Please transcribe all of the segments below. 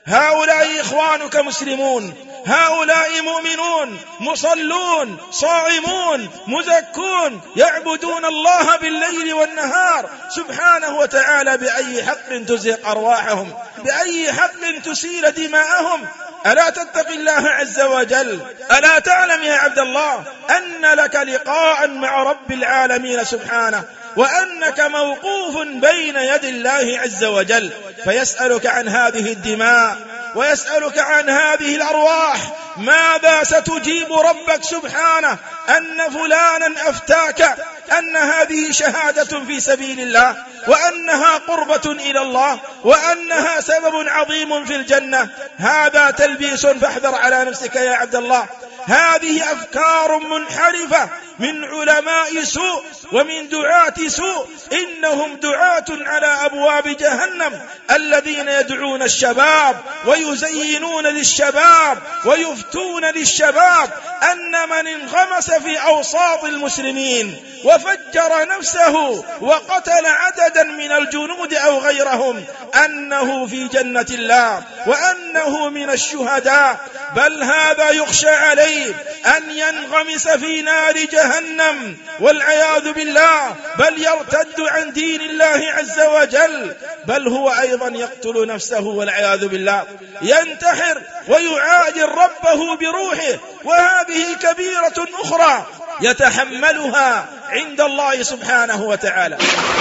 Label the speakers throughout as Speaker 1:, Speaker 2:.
Speaker 1: هؤلاء إخوانك مسلمون، هؤلاء مؤمنون مصلون صائمون مزكون يعبدون الله بالليل والنهار سبحانه وتعالى. بأي حق تزهق أرواحهم؟ بأي حق تسيل دماءهم؟ ألا تتق الله عز وجل؟ ألا تعلم يا عبد الله أن لك لقاء مع رب العالمين سبحانه، وأنك موقوف بين يد الله عز وجل، فيسألك عن هذه الدماء ويسألك عن هذه الأرواح. ماذا ستجيب ربك سبحانه؟ أن فلانا أفتاك أن هذه شهادة في سبيل الله، وأنها قربة إلى الله، وأنها سبب عظيم في الجنة. هذا تلبيس، فاحذر على نفسك يا عبد الله. هذه أفكار منحرفة من علماء سوء ومن دعاة سوء، إنهم دعاة على أبواب جهنم، الذين يدعون الشباب ويزينون للشباب ويفتون للشباب أن من انغمس في أوساط المسلمين وفجر نفسه وقتل عددا من الجنود أو غيرهم أنه في جنة الله وأنه من الشهداء، بل هذا يخشى عليه أن ينغمس في نار جهنم والعياذ بالله، بل يرتد عن دين الله عز وجل، بل هو أيضا يقتل نفسه والعياذ بالله، ينتحر ويعادل ربه بروحه. وهذه كبيرة أخرى يتحملها عند الله سبحانه وتعالى.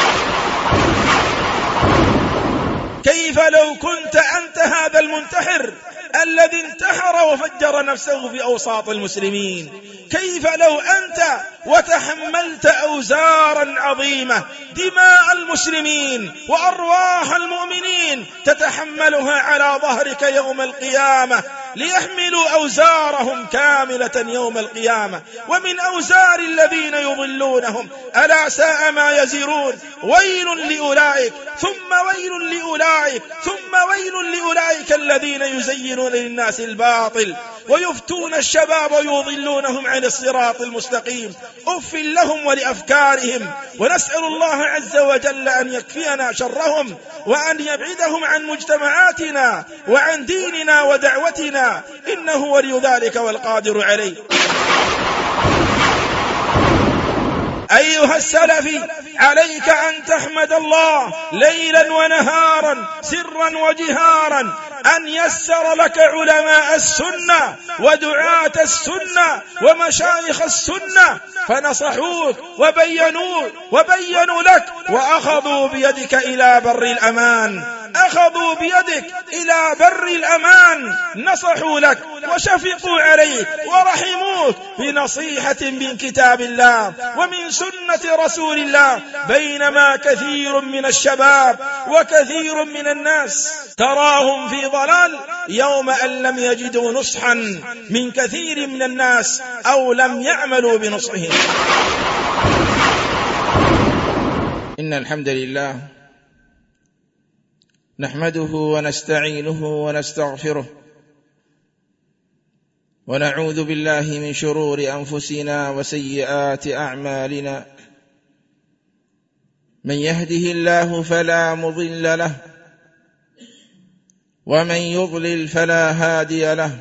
Speaker 1: كيف لو كنت أنت هذا المنتحر الذي انتحر وفجر نفسه في أوساط المسلمين؟ كيف لو أنت وتحملت أوزارا عظيمة، دماء المسلمين وأرواح المؤمنين تتحملها على ظهرك يوم القيامة، ليحملوا أوزارهم كاملة يوم القيامة، ومن أوزار الذين يضلونهم، ألا ساء ما يزرون. ويل لأولئك ثم ويل لأولئك ثم ويل لأولئك الذين يزينون للناس الباطل ويفتون الشباب ويضلونهم عن الصراط المستقيم. أف لهم ولأفكارهم، ونسأل الله عز وجل أن يكفينا شرهم وأن يبعدهم عن مجتمعاتنا وعن ديننا ودعوتنا، إنه ولي ذلك والقادر عليه. أيها السلفي، عليك أن تحمد الله ليلا ونهارا سرا وجهارا أن يسر لك علماء السنة ودعاة السنة ومشايخ السنة، فنصحوك وبينوا لك وأخذوا بيدك إلى بر الأمان، أخذوا بيدك إلى بر الأمان، نصحوا لك وشفقوا عليك ورحموك بنصيحة من كتاب الله ومن سنة رسول الله. بينما كثير من الشباب وكثير من الناس تراهم في ضلال يوم أن لم يجدوا نصحا من كثير من الناس أو لم يعملوا بنصحهم.
Speaker 2: إن الحمد لله نحمده ونستعينه ونستغفره، ونعوذ بالله من شرور أنفسنا وسيئات أعمالنا. من يهده الله فلا مضل له، ومن يضلل فلا هادي له،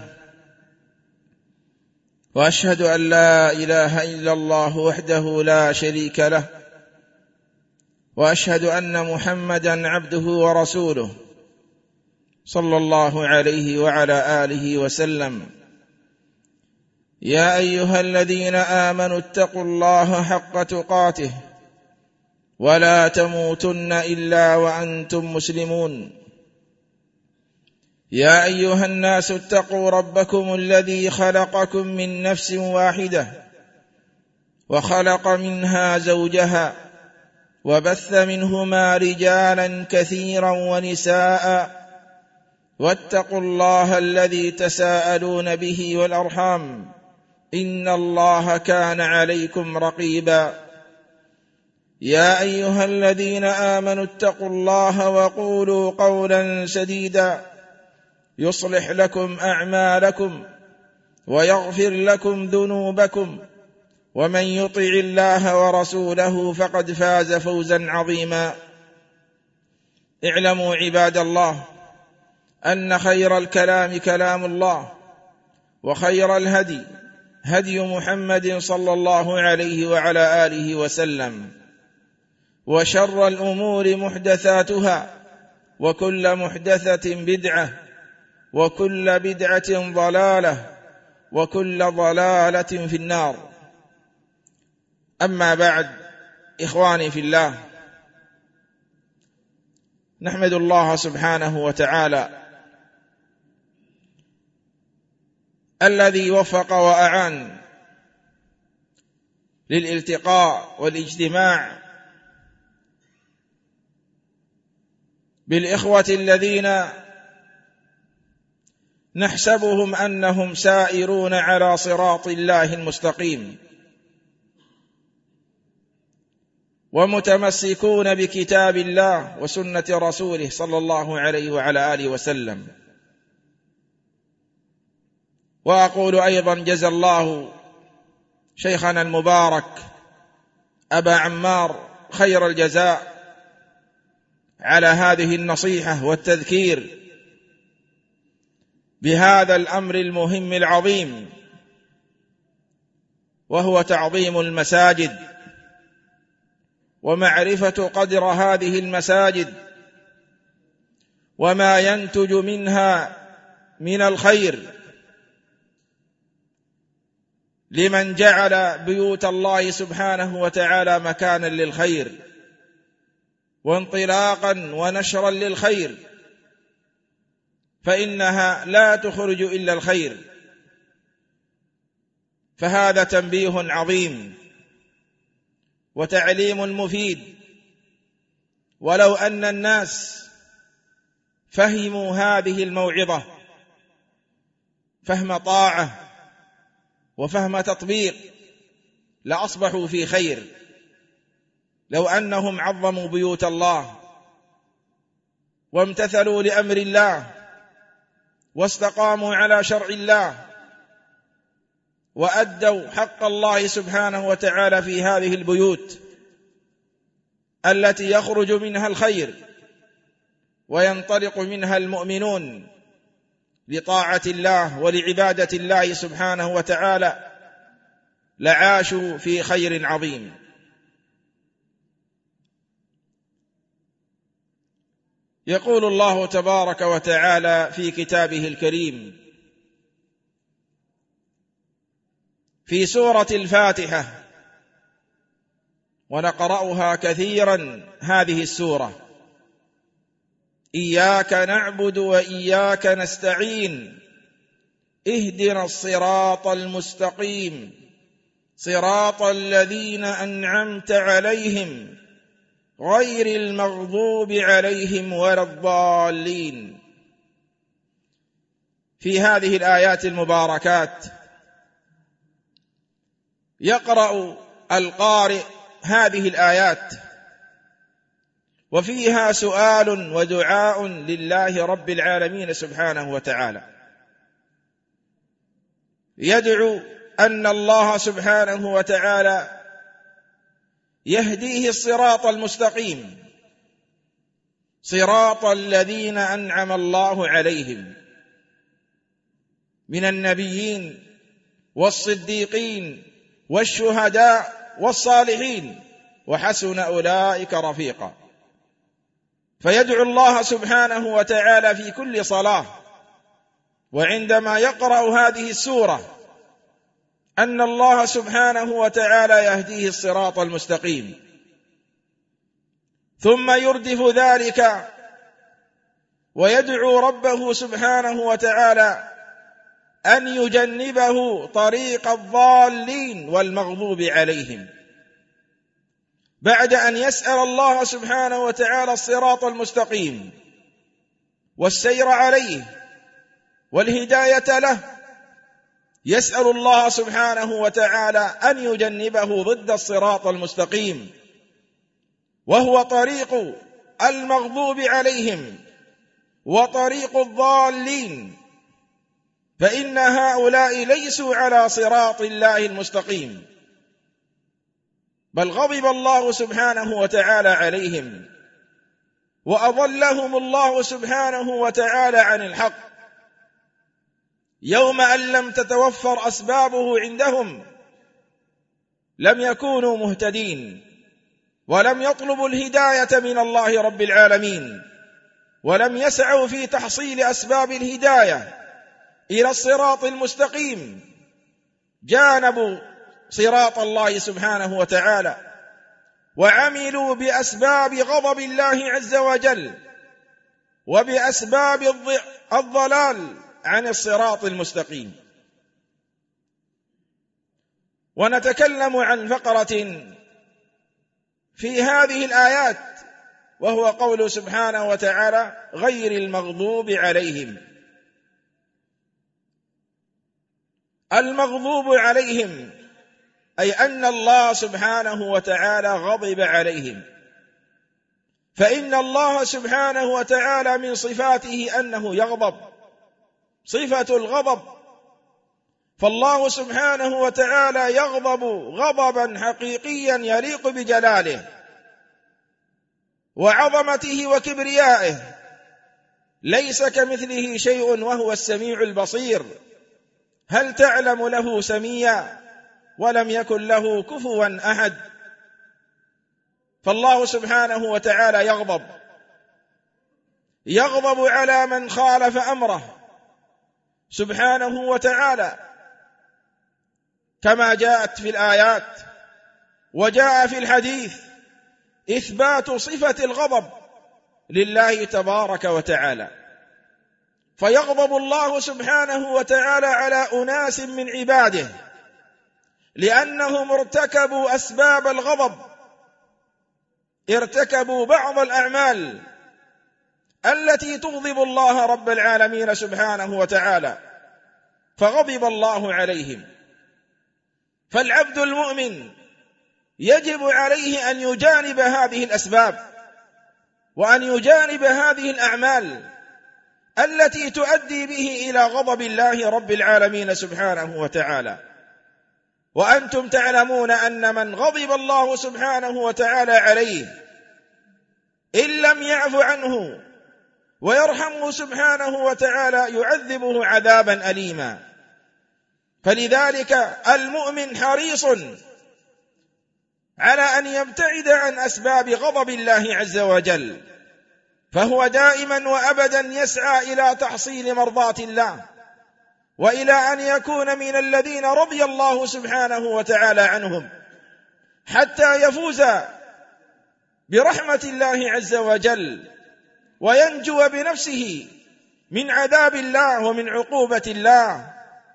Speaker 2: وأشهد أن لا إله إلا الله وحده لا شريك له، وأشهد أن محمدا عبده ورسوله صلى الله عليه وعلى آله وسلم. يا أيها الذين آمنوا اتقوا الله حق تقاته ولا تموتن إلا وأنتم مسلمون. يا أيها الناس اتقوا ربكم الذي خلقكم من نفس واحدة وخلق منها زوجها وبث منهما رجالا كثيرا ونساء، واتقوا الله الذي تساءلون به والأرحام، إن الله كان عليكم رقيبا. يا أيها الذين آمنوا اتقوا الله وقولوا قولا سديدا يصلح لكم أعمالكم ويغفر لكم ذنوبكم، ومن يطع الله ورسوله فقد فاز فوزا عظيما. اعلموا عباد الله أن خير الكلام كلام الله، وخير الهدي هدي محمد صلى الله عليه وعلى آله وسلم، وشر الأمور محدثاتها، وكل محدثة بدعة، وكل بدعة ضلالة، وكل ضلالة في النار. أما بعد، إخواني في الله، نحمد الله سبحانه وتعالى الذي وفق وأعان للالتقاء والاجتماع بالإخوة الذين نحسبهم أنهم سائرون على صراط الله المستقيم، ومتمسكون بكتاب الله وسنة رسوله صلى الله عليه وعلى آله وسلم. وأقول أيضا: جزى الله شيخنا المبارك أبا عمار خير الجزاء على هذه النصيحة والتذكير بهذا الأمر المهم العظيم، وهو تعظيم المساجد ومعرفة قدر هذه المساجد وما ينتج منها من الخير لمن جعل بيوت الله سبحانه وتعالى مكانا للخير وانطلاقا ونشرا للخير، فإنها لا تخرج إلا الخير. فهذا تنبيه عظيم وتعليم مفيد، ولو أن الناس فهموا هذه الموعظة فهم طاعة وفهم تطبيق لأصبحوا في خير. لو أنهم عظموا بيوت الله وامتثلوا لأمر الله واستقاموا على شرع الله وأدوا حق الله سبحانه وتعالى في هذه البيوت التي يخرج منها الخير وينطلق منها المؤمنون لطاعة الله ولعبادة الله سبحانه وتعالى، لعاشوا في خير عظيم. يقول الله تبارك وتعالى في كتابه الكريم في سورة الفاتحة، ونقرأها كثيرا هذه السورة: إياك نعبد وإياك نستعين اهدنا الصراط المستقيم صراط الذين أنعمت عليهم غير المغضوب عليهم ولا الضالين. في هذه الآيات المباركات يقرأ القارئ هذه الآيات وفيها سؤال ودعاء لله رب العالمين سبحانه وتعالى، يدعو أن الله سبحانه وتعالى يهديه الصراط المستقيم، صراط الذين أنعم الله عليهم من النبيين والصديقين والشهداء والصالحين وحسن أولئك رفيقا. فيدعو الله سبحانه وتعالى في كل صلاة وعندما يقرأ هذه السورة أن الله سبحانه وتعالى يهديه الصراط المستقيم، ثم يردف ذلك ويدعو ربه سبحانه وتعالى أن يجنبه طريق الضالين والمغضوب عليهم، بعد أن يسأل الله سبحانه وتعالى الصراط المستقيم والسير عليه والهداية له، يسأل الله سبحانه وتعالى أن يجنبه ضد الصراط المستقيم، وهو طريق المغضوب عليهم وطريق الضالين، فإن هؤلاء ليسوا على صراط الله المستقيم، بل غضب الله سبحانه وتعالى عليهم وأضلهم الله سبحانه وتعالى عن الحق يوم أن لم تتوفر أسبابه عندهم لم يكونوا مهتدين، ولم يطلبوا الهداية من الله رب العالمين، ولم يسعوا في تحصيل أسباب الهداية إلى الصراط المستقيم، جانبوا صراط الله سبحانه وتعالى وعملوا بأسباب غضب الله عز وجل وبأسباب الضلال عن الصراط المستقيم. ونتكلم عن فقرة في هذه الآيات، وهو قوله سبحانه وتعالى غير المغضوب عليهم. المغضوب عليهم أي أن الله سبحانه وتعالى غضب عليهم، فإن الله سبحانه وتعالى من صفاته أنه يغضب، صفة الغضب، فالله سبحانه وتعالى يغضب غضبا حقيقيا يليق بجلاله وعظمته وكبريائه، ليس كمثله شيء وهو السميع البصير، هل تعلم له سميا ولم يكن له كفوا أحد. فالله سبحانه وتعالى يغضب على من خالف أمره سبحانه وتعالى، كما جاءت في الآيات وجاء في الحديث إثبات صفة الغضب لله تبارك وتعالى. فيغضب الله سبحانه وتعالى على أناس من عباده لأنهم ارتكبوا أسباب الغضب، ارتكبوا بعض الأعمال التي تغضب الله رب العالمين سبحانه وتعالى، فغضب الله عليهم. فالعبد المؤمن يجب عليه أن يجانب هذه الأسباب وأن يجانب هذه الأعمال التي تؤدي به إلى غضب الله رب العالمين سبحانه وتعالى. وأنتم تعلمون أن من غضب الله سبحانه وتعالى عليه إن لم يعف عنه ويرحمه سبحانه وتعالى يعذبه عذابا أليما. فلذلك المؤمن حريص على أن يبتعد عن أسباب غضب الله عز وجل، فهو دائما وأبدا يسعى إلى تحصيل مرضاة الله وإلى أن يكون من الذين رضي الله سبحانه وتعالى عنهم حتى يفوز برحمة الله عز وجل وينجو بنفسه من عذاب الله ومن عقوبة الله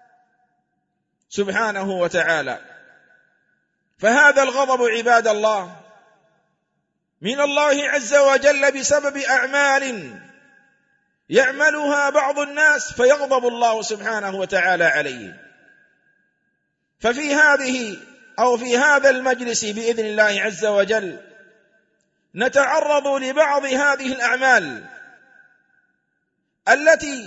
Speaker 2: سبحانه وتعالى. فهذا الغضب عباد الله من الله عز وجل بسبب أعمال يعملها بعض الناس فيغضب الله سبحانه وتعالى عليه. ففي في هذا المجلس بإذن الله عز وجل نتعرض لبعض هذه الأعمال التي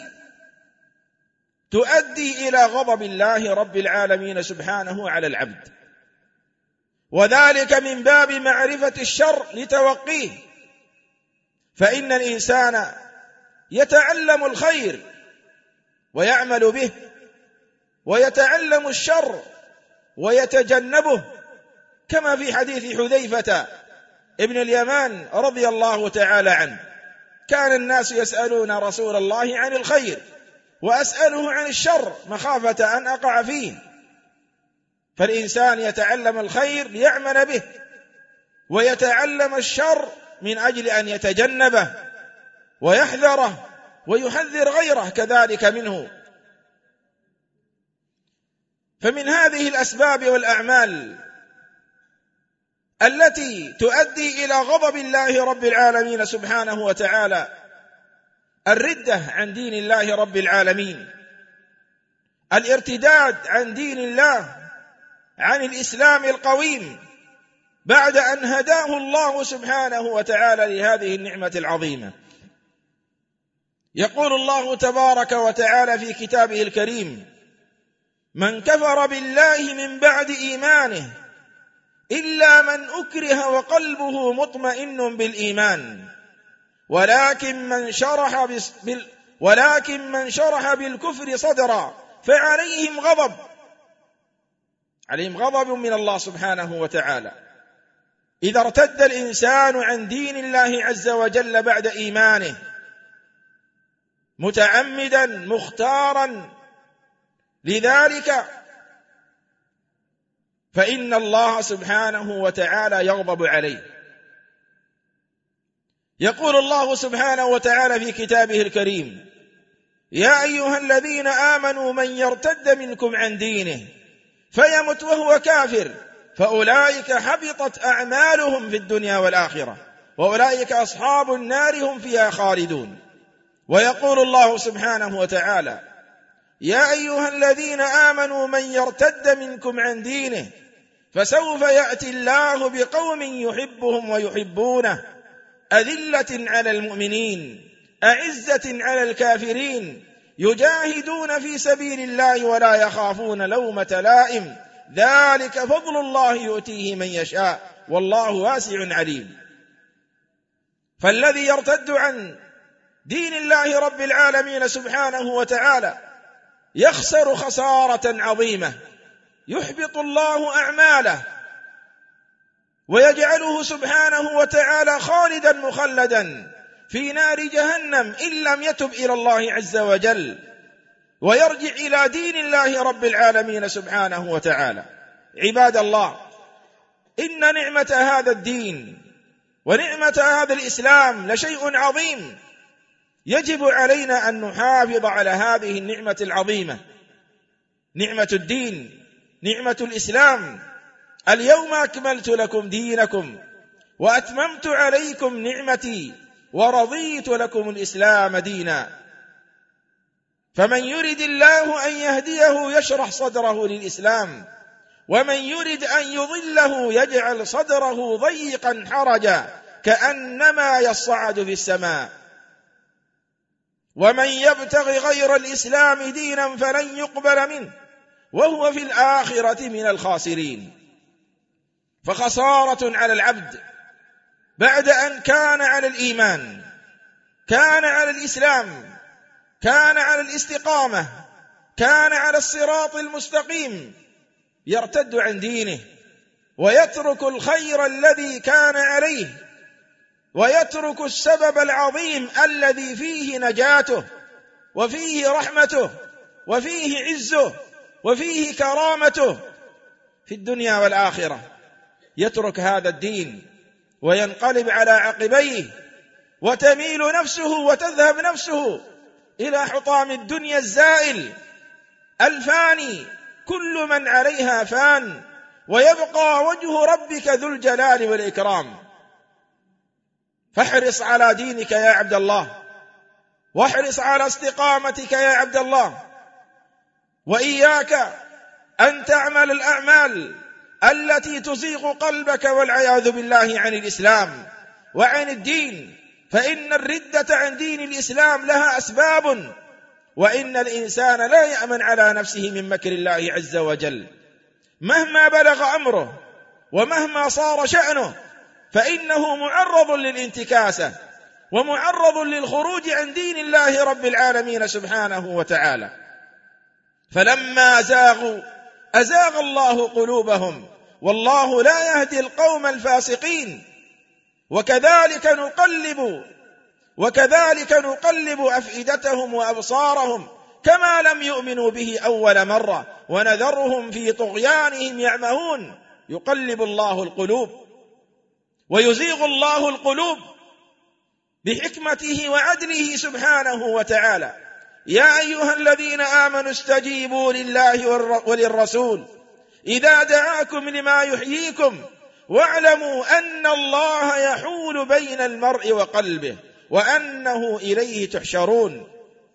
Speaker 2: تؤدي إلى غضب الله رب العالمين سبحانه على العبد، وذلك من باب معرفة الشر لتوقيه. فإن الإنسان يتعلم الخير ويعمل به، ويتعلم الشر ويتجنبه، كما في حديث حذيفة ابن اليمان رضي الله تعالى عنه: كان الناس يسألون رسول الله عن الخير وأسأله عن الشر مخافة أن أقع فيه. فالإنسان يتعلم الخير ليعمل به، ويتعلم الشر من أجل أن يتجنبه ويحذره ويحذر غيره كذلك منه. فمن هذه الأسباب والأعمال التي تؤدي إلى غضب الله رب العالمين سبحانه وتعالى الردة عن دين الله رب العالمين، الارتداد عن دين الله، عن الإسلام القويم بعد أن هداه الله سبحانه وتعالى لهذه النعمة العظيمة. يقول الله تبارك وتعالى في كتابه الكريم: من كفر بالله من بعد إيمانه إلا من أكره وقلبه مطمئن بالإيمان ولكن من شرح بالكفر صدرا فعليهم غضب من الله سبحانه وتعالى. إذا ارتد الإنسان عن دين الله عز وجل بعد إيمانه متعمدا مختارا لذلك فإن الله سبحانه وتعالى يغضب عليه. يقول الله سبحانه وتعالى في كتابه الكريم: يا أيها الذين آمنوا من يرتد منكم عن دينه فيمت وهو كافر فأولئك حبطت أعمالهم في الدنيا والآخرة وأولئك أصحاب النار هم فيها خالدون. ويقول الله سبحانه وتعالى: يا أيها الذين آمنوا من يرتد منكم عن دينه فسوف يأتي الله بقوم يحبهم ويحبونه أذلة على المؤمنين أعزة على الكافرين يجاهدون في سبيل الله ولا يخافون لومة لائم ذلك فضل الله يؤتيه من يشاء والله واسع عليم. فالذي يرتد عن دين الله رب العالمين سبحانه وتعالى يخسر خسارة عظيمة، يحبط الله أعماله ويجعله سبحانه وتعالى خالدا مخلدا في نار جهنم إن لم يتب إلى الله عز وجل ويرجع إلى دين الله رب العالمين سبحانه وتعالى. عباد الله، إن نعمة هذا الدين ونعمة هذا الإسلام لشيء عظيم، يجب علينا أن نحافظ على هذه النعمة العظيمة، نعمة الدين، نعمة الإسلام. اليوم أكملت لكم دينكم وأتممت عليكم نعمتي ورضيت لكم الإسلام دينا. فمن يرد الله أن يهديه يشرح صدره للإسلام، ومن يرد أن يضله يجعل صدره ضيقا حرجا كأنما يصعد في السماء. ومن يبتغي غير الإسلام دينا فلن يقبل منه وهو في الآخرة من الخاسرين. فخسارة على العبد بعد أن كان على الإيمان، كان على الإسلام، كان على الاستقامة، كان على الصراط المستقيم، يرتد عن دينه ويترك الخير الذي كان عليه ويترك السبب العظيم الذي فيه نجاته وفيه رحمته وفيه عزه وفيه كرامته في الدنيا والآخرة. يترك هذا الدين وينقلب على عقبيه وتميل نفسه وتذهب نفسه إلى حطام الدنيا الزائل الفاني، كل من عليها فان ويبقى وجه ربك ذو الجلال والإكرام. فاحرص على دينك يا عبد الله، واحرص على استقامتك يا عبد الله، وإياك أن تعمل الأعمال التي تزيغ قلبك والعياذ بالله عن الإسلام وعن الدين، فإن الردة عن دين الإسلام لها أسباب، وإن الإنسان لا يأمن على نفسه من مكر الله عز وجل مهما بلغ أمره ومهما صار شأنه، فإنه معرض للانتكاسة ومعرض للخروج عن دين الله رب العالمين سبحانه وتعالى. فلما زاغوا أزاغ الله قلوبهم والله لا يهدي القوم الفاسقين. وكذلك نقلب أفئدتهم وأبصارهم كما لم يؤمنوا به أول مرة ونذرهم في طغيانهم يعمهون. يقلب الله القلوب ويزيغ الله القلوب بحكمته وعدله سبحانه وتعالى. يا أيها الذين آمنوا استجيبوا لله وللرسول إذا دعاكم لما يحييكم واعلموا أن الله يحول بين المرء وقلبه وأنه إليه تحشرون.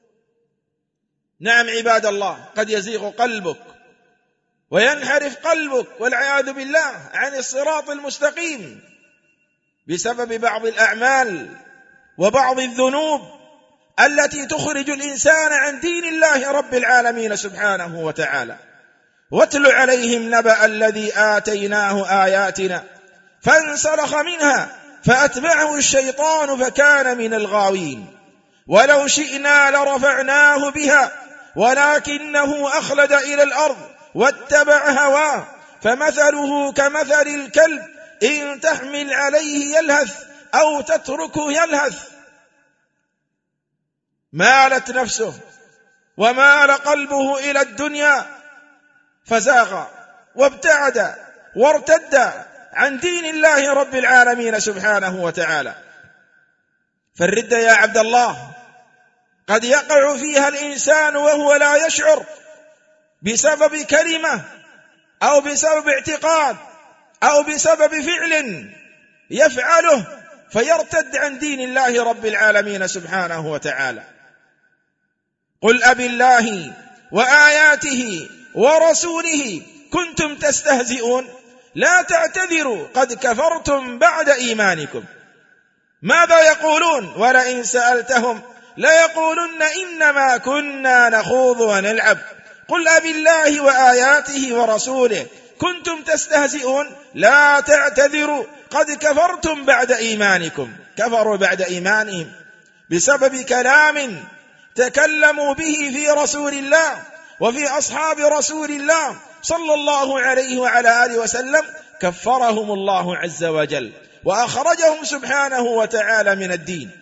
Speaker 2: نعم عباد الله، قد يزيغ قلبك وينحرف قلبك والعياذ بالله عن الصراط المستقيم بسبب بعض الأعمال وبعض الذنوب التي تخرج الإنسان عن دين الله رب العالمين سبحانه وتعالى. واتل عليهم نبأ الذي آتيناه آياتنا فانسلخ منها فأتبعه الشيطان فكان من الغاوين ولو شئنا لرفعناه بها ولكنه أخلد إلى الأرض واتبع هواه فمثله كمثل الكلب إن تحمل عليه يلهث أو تتركه يلهث. مالت نفسه ومال قلبه إلى الدنيا فزاغ وابتعد وارتد عن دين الله رب العالمين سبحانه وتعالى. فالردة يا عبد الله قد يقع فيها الإنسان وهو لا يشعر بسبب كلمة أو بسبب اعتقاد أو بسبب فعل يفعله فيرتد عن دين الله رب العالمين سبحانه وتعالى. قل أبي الله وآياته ورسوله كنتم تستهزئون لا تعتذروا قد كفرتم بعد إيمانكم. ماذا يقولون؟ ولئن سألتهم ليقولن إنما كنا نخوض ونلعب. قل أبي الله وآياته ورسوله كنتم تستهزئون لا تعتذروا قد كفرتم بعد إيمانكم. كفروا بعد إيمانهم بسبب كلام تكلموا به في رسول الله وفي أصحاب رسول الله صلى الله عليه وعلى آله وسلم، كفرهم الله عز وجل وأخرجهم سبحانه وتعالى من الدين.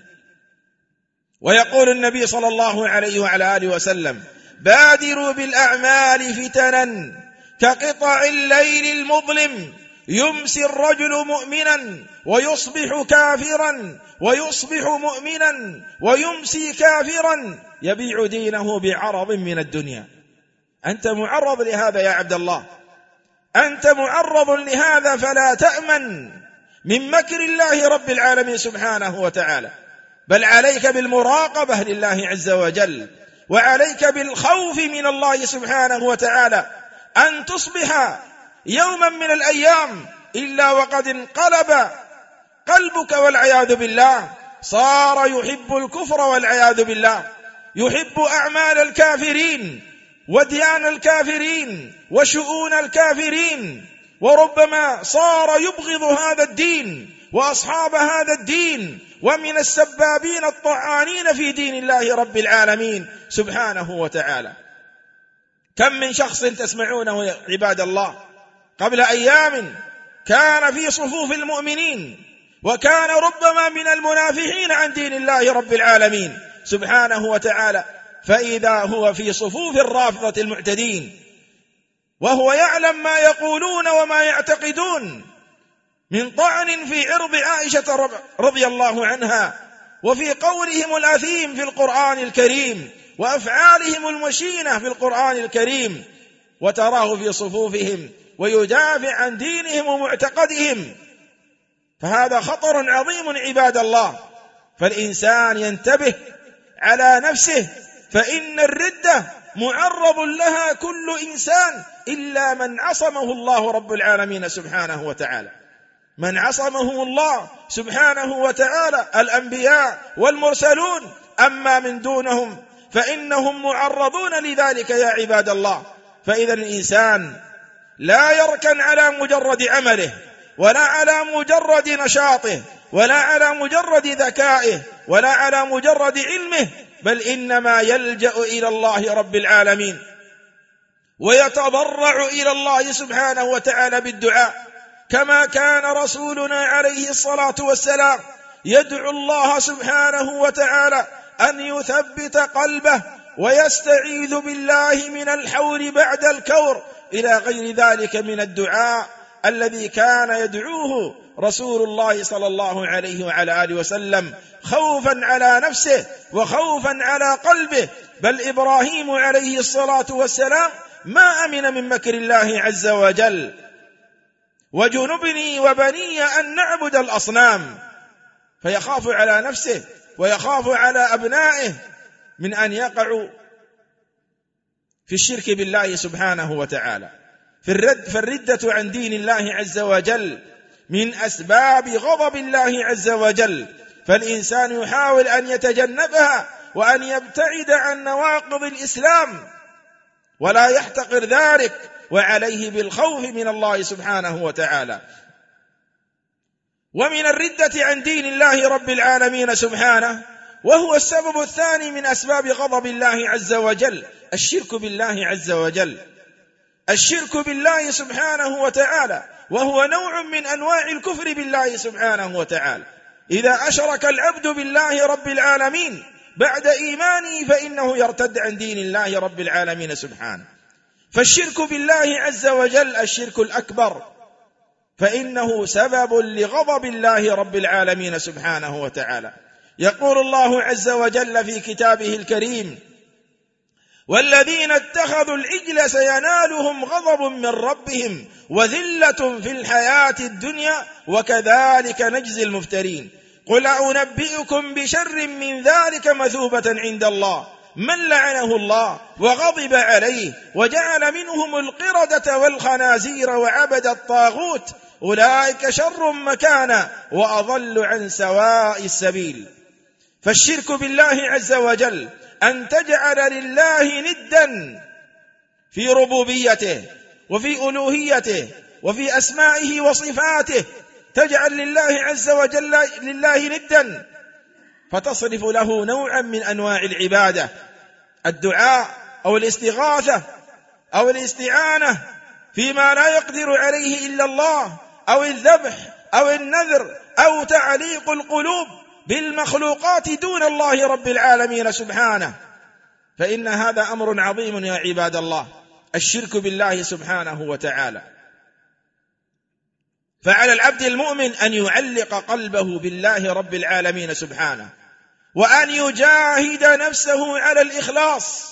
Speaker 2: ويقول النبي صلى الله عليه وعلى آله وسلم: بادروا بالأعمال فتنا كقطع الليل المظلم، يمسي الرجل مؤمنا ويصبح كافرا ويصبح مؤمنا ويمسي كافرا يبيع دينه بعرض من الدنيا. أنت معرض لهذا يا عبد الله، أنت معرض لهذا، فلا تأمن من مكر الله رب العالمين سبحانه وتعالى، بل عليك بالمراقبة لله عز وجل، وعليك بالخوف من الله سبحانه وتعالى، أن تصبح يوما من الأيام إلا وقد انقلب قلبك والعياذ بالله، صار يحب الكفر والعياذ بالله، يحب أعمال الكافرين وديان الكافرين وشؤون الكافرين، وربما صار يبغض هذا الدين وأصحاب هذا الدين، ومن السبابين الطعانين في دين الله رب العالمين سبحانه وتعالى. كم من شخص تسمعونه يا عباد الله قبل أيام كان في صفوف المؤمنين وكان ربما من المنافحين عن دين الله رب العالمين سبحانه وتعالى، فإذا هو في صفوف الرافضة المعتدين وهو يعلم ما يقولون وما يعتقدون من طعن في عرض عائشة رضي الله عنها، وفي قولهم الأثيم في القرآن الكريم، وأفعالهم المشينة في القرآن الكريم، وتراه في صفوفهم ويدافع عن دينهم ومعتقدهم. فهذا خطر عظيم عباد الله، فالإنسان ينتبه على نفسه، فإن الردة معرض لها كل إنسان إلا من عصمه الله رب العالمين سبحانه وتعالى، من عصمه الله سبحانه وتعالى الأنبياء والمرسلون، أما من دونهم فإنهم معرضون لذلك يا عباد الله. فإذا الإنسان لا يركن على مجرد عمله، ولا على مجرد نشاطه، ولا على مجرد ذكائه، ولا على مجرد علمه، بل إنما يلجأ إلى الله رب العالمين ويتضرع إلى الله سبحانه وتعالى بالدعاء، كما كان رسولنا عليه الصلاة والسلام يدعو الله سبحانه وتعالى أن يثبت قلبه ويستعيذ بالله من الحول بعد الكور، إلى غير ذلك من الدعاء الذي كان يدعوه رسول الله صلى الله عليه وعلى آله وسلم خوفا على نفسه وخوفا على قلبه. بل إبراهيم عليه الصلاة والسلام ما أمن من مكر الله عز وجل: وجنبني وبني أن نعبد الأصنام، فيخاف على نفسه ويخاف على أبنائه من أن يقعوا في الشرك بالله سبحانه وتعالى. فالردة عن دين الله عز وجل من أسباب غضب الله عز وجل، فالإنسان يحاول أن يتجنبها وأن يبتعد عن نواقض الإسلام ولا يحتقر ذلك، وعليه بالخوف من الله سبحانه وتعالى. ومن الردة عن دين الله رب العالمين سبحانه، وهو السبب الثاني من أسباب غضب الله عز وجل، الشرك بالله عز وجل. الشرك بالله سبحانه وتعالى وهو نوع من أنواع الكفر بالله سبحانه وتعالى. إذا أشرك العبد بالله رب العالمين بعد إيمانه فإنه يرتد عن دين الله رب العالمين سبحانه. فالشرك بالله عز وجل الشرك الأكبر، فإنه سبب لغضب الله رب العالمين سبحانه وتعالى. يقول الله عز وجل في كتابه الكريم: والذين اتخذوا العجل سينالهم غضب من ربهم وذلة في الحياة الدنيا وكذلك نجزي المفترين. قل أنبئكم بشر من ذلك مثوبة عند الله من لعنه الله وغضب عليه وجعل منهم القردة والخنازير وعبد الطاغوت أولئك شر مكانا وأضل عن سواء السبيل. فالشرك بالله عز وجل أن تجعل لله ندا في ربوبيته وفي ألوهيته وفي أسمائه وصفاته، تجعل لله عز وجل لله ندا فتصرف له نوعا من أنواع العبادة، الدعاء أو الاستغاثة أو الاستعانة فيما لا يقدر عليه إلا الله، أو الذبح أو النذر أو تعليق القلوب بالمخلوقات دون الله رب العالمين سبحانه. فإن هذا أمر عظيم يا عباد الله، الشرك بالله سبحانه وتعالى. فعلى العبد المؤمن أن يعلق قلبه بالله رب العالمين سبحانه، وأن يجاهد نفسه على الإخلاص،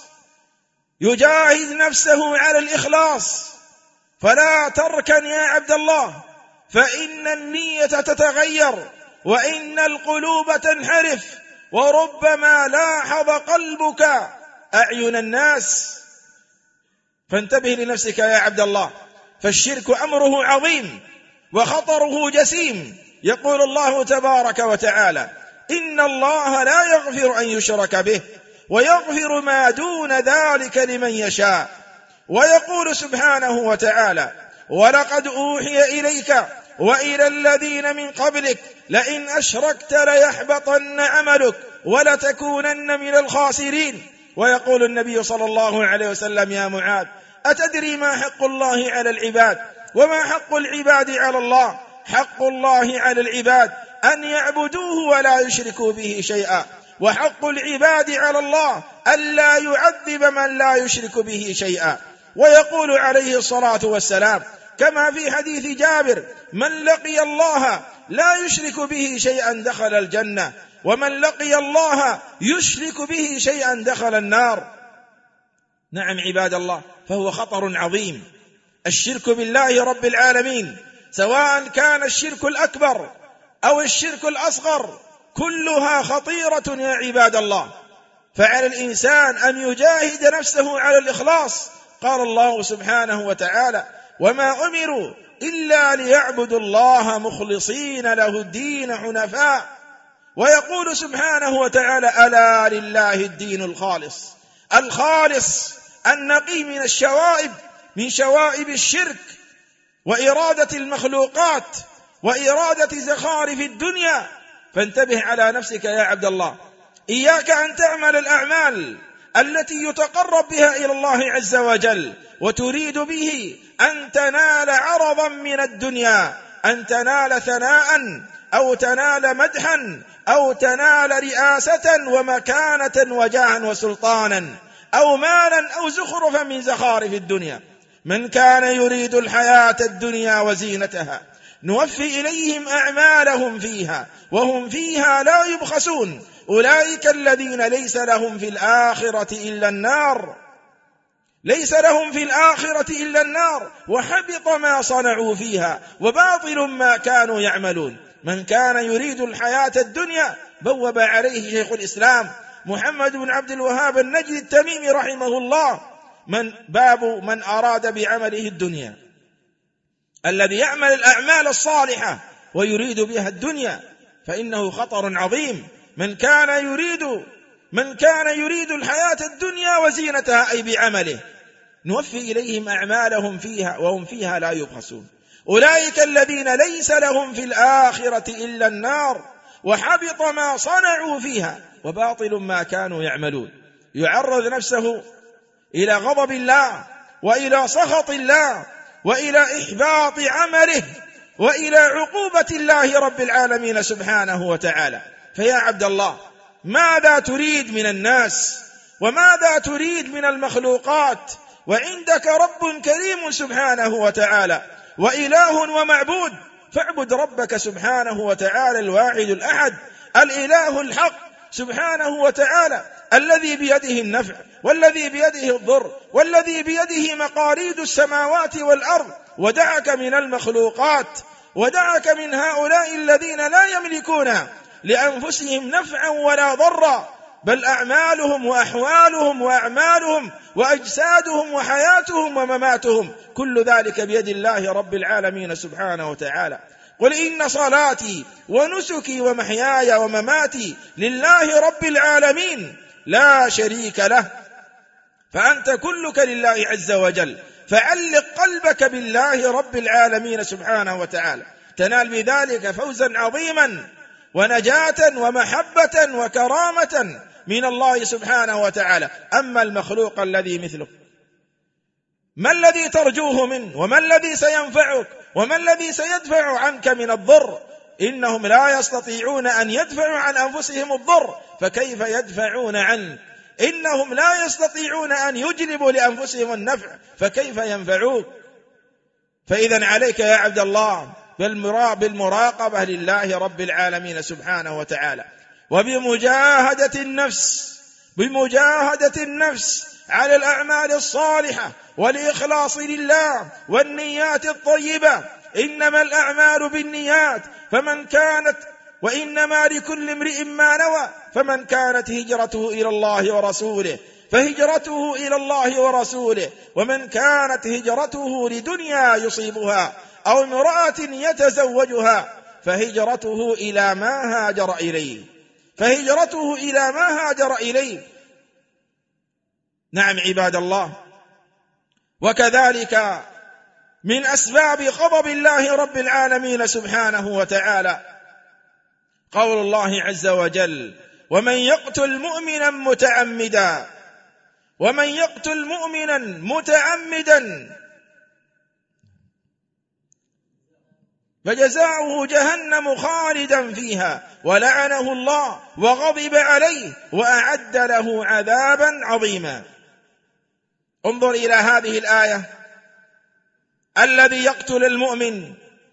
Speaker 2: يجاهد نفسه على الإخلاص، فلا تركن يا عبد الله، فإن النية تتغير وإن القلوب تنحرف، وربما لاحظ قلبك أعين الناس. فانتبه لنفسك يا عبد الله، فالشرك أمره عظيم وخطره جسيم. يقول الله تبارك وتعالى: إن الله لا يغفر أن يشرك به ويغفر ما دون ذلك لمن يشاء. ويقول سبحانه وتعالى: ولقد أوحي إليك وإلى الذين من قبلك لئن أشركت ليحبطن عملك ولتكونن من الخاسرين. ويقول النبي صلى الله عليه وسلم: يا معاذ، أتدري ما حق الله على العباد وما حق العباد على الله؟ حق الله على العباد أن يعبدوه ولا يشركوا به شيئا، وحق العباد على الله ألا يعذب من لا يشرك به شيئا. ويقول عليه الصلاة والسلام كما في حديث جابر: من لقي الله لا يشرك به شيئا دخل الجنة، ومن لقي الله يشرك به شيئا دخل النار. نعم عباد الله، فهو خطر عظيم الشرك بالله رب العالمين، سواء كان الشرك الأكبر أو الشرك الأصغر، كلها خطيرة يا عباد الله. فعلى الإنسان أن يجاهد نفسه على الإخلاص. قال الله سبحانه وتعالى: وما أمروا إلا ليعبدوا الله مخلصين له الدين حنفاء. ويقول سبحانه وتعالى: ألا لله الدين الخالص، الخالص النقي من الشوائب، من شوائب الشرك وإرادة المخلوقات وإرادة زخارف الدنيا. فانتبه على نفسك يا عبد الله، إياك أن تعمل الأعمال التي يتقرب بها إلى الله عز وجل وتريد به أن تنال عرضا من الدنيا، أن تنال ثناء أو تنال مدحا أو تنال رئاسة ومكانة وجاها وسلطانا أو مالا أو زخرفا من زخارف الدنيا. من كان يريد الحياة الدنيا وزينتها نوفي إليهم أعمالهم فيها وهم فيها لا يبخسون أولئك الذين ليس لهم في الآخرة إلا النار، ليس لهم في الآخرة إلا النار وحبط ما صنعوا فيها وباطل ما كانوا يعملون. من كان يريد الحياة الدنيا بوب عليه شيخ الإسلام محمد بن عبد الوهاب النجد التميمي رحمه الله باب من أراد بعمله الدنيا، الذي يعمل الأعمال الصالحة ويريد بها الدنيا فإنه خطر عظيم. من كان يريد الحياة الدنيا وزينتها أي بعمله نوفي إليهم أعمالهم فيها وهم فيها لا يبخسون أولئك الذين ليس لهم في الآخرة إلا النار وحبط ما صنعوا فيها وباطل ما كانوا يعملون. يعرض نفسه إلى غضب الله وإلى سخط الله وإلى إحباط عمله وإلى عقوبة الله رب العالمين سبحانه وتعالى. فيا عبد الله، ماذا تريد من الناس وماذا تريد من المخلوقات وعندك رب كريم سبحانه وتعالى وإله ومعبود؟ فاعبد ربك سبحانه وتعالى الواحد الأحد الإله الحق سبحانه وتعالى الذي بيده النفع والذي بيده الضر والذي بيده مقاليد السماوات والأرض. ودعك من المخلوقات ودعك من هؤلاء الذين لا يملكون لأنفسهم نفعا ولا ضرا، بل أعمالهم وأحوالهم وأعمالهم وأجسادهم وحياتهم ومماتهم كل ذلك بيد الله رب العالمين سبحانه وتعالى. قل إن صلاتي ونسكي ومحياي ومماتي لله رب العالمين لا شريك له. فأنت كلك لله عز وجل، فعلق قلبك بالله رب العالمين سبحانه وتعالى، تنال بذلك فوزا عظيما ونجاة ومحبة وكرامة من الله سبحانه وتعالى. أما المخلوق الذي مثلك، ما الذي ترجوه منه وما الذي سينفعك وما الذي سيدفع عنك من الضر؟ إنهم لا يستطيعون أن يدفعوا عن أنفسهم الضر، فكيف يدفعون عنك؟ إنهم لا يستطيعون أن يجلبوا لأنفسهم النفع، فكيف ينفعوك؟ فإذا عليك يا عبد الله بالمراقبة لله رب العالمين سبحانه وتعالى، وبمجاهدة النفس على الأعمال الصالحة والإخلاص لله والنيات الطيبة. إنما الأعمال بالنيات وإنما لكل امرئ ما نوى، فمن كانت هجرته إلى الله ورسوله فهجرته إلى الله ورسوله، ومن كانت هجرته لدنيا يصيبها أو امرأة يتزوجها فهجرته إلى ما هاجر إليه. نعم عباد الله، وكذلك من أسباب غضب الله رب العالمين سبحانه وتعالى قول الله عز وجل: ومن يقتل مؤمنا متعمدا فجزاؤه جهنم خالدا فيها ولعنه الله وغضب عليه وأعد له عذابا عظيما. انظر إلى هذه الآية: الذي يقتل المؤمن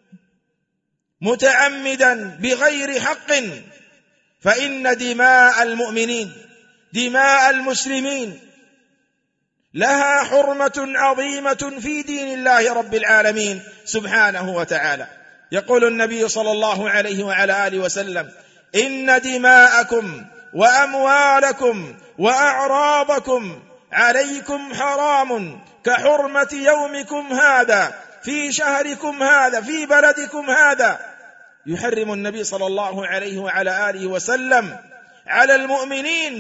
Speaker 2: متعمدا بغير حق فإن دماء المسلمين لها حرمة عظيمة في دين الله رب العالمين سبحانه وتعالى. يقول النبي صلى الله عليه وعلى آله وسلم: إن دماءكم وأموالكم وأعراضكم عليكم حرام كحرمة يومكم هذا في شهركم هذا في بلدكم هذا. يحرم النبي صلى الله عليه وعلى آله وسلم على المؤمنين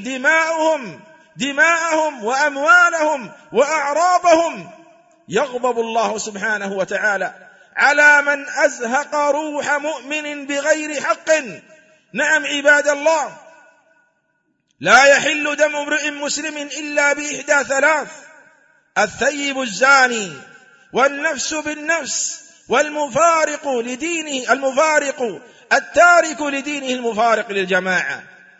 Speaker 2: دماءهم وأموالهم وأعراضهم. يغضب الله سبحانه وتعالى على من أزهق روح مؤمن بغير حق. نعم عباد الله، لا يحل دم امرئ مسلم إلا بإحدى ثلاث: الثيب الزاني والنفس بالنفس والمفارق لدينه التارك لدينه المفارق للجماعة.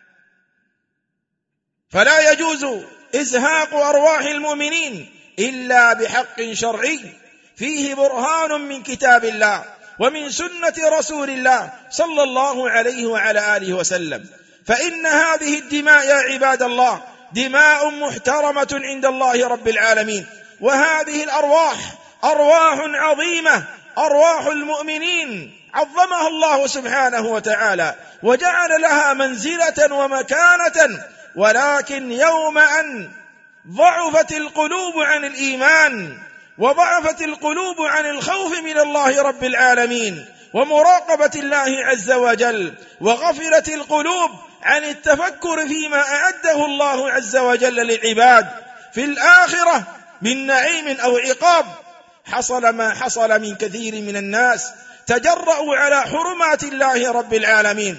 Speaker 2: فلا يجوز إزهاق أرواح المؤمنين إلا بحق شرعي فيه برهان من كتاب الله ومن سنة رسول الله صلى الله عليه وعلى آله وسلم. فإن هذه الدماء يا عباد الله دماء محترمة عند الله رب العالمين، وهذه الأرواح أرواح عظيمة، أرواح المؤمنين عظمها الله سبحانه وتعالى وجعل لها منزلة ومكانة. ولكن يوم أن ضعفت القلوب عن الإيمان وضعفت القلوب عن الخوف من الله رب العالمين ومراقبة الله عز وجل، وغفلت القلوب عن التفكر فيما أعده الله عز وجل للعباد في الآخرة من نعيم أو عقاب، حصل ما حصل من كثير من الناس تجرؤوا على حرمات الله رب العالمين،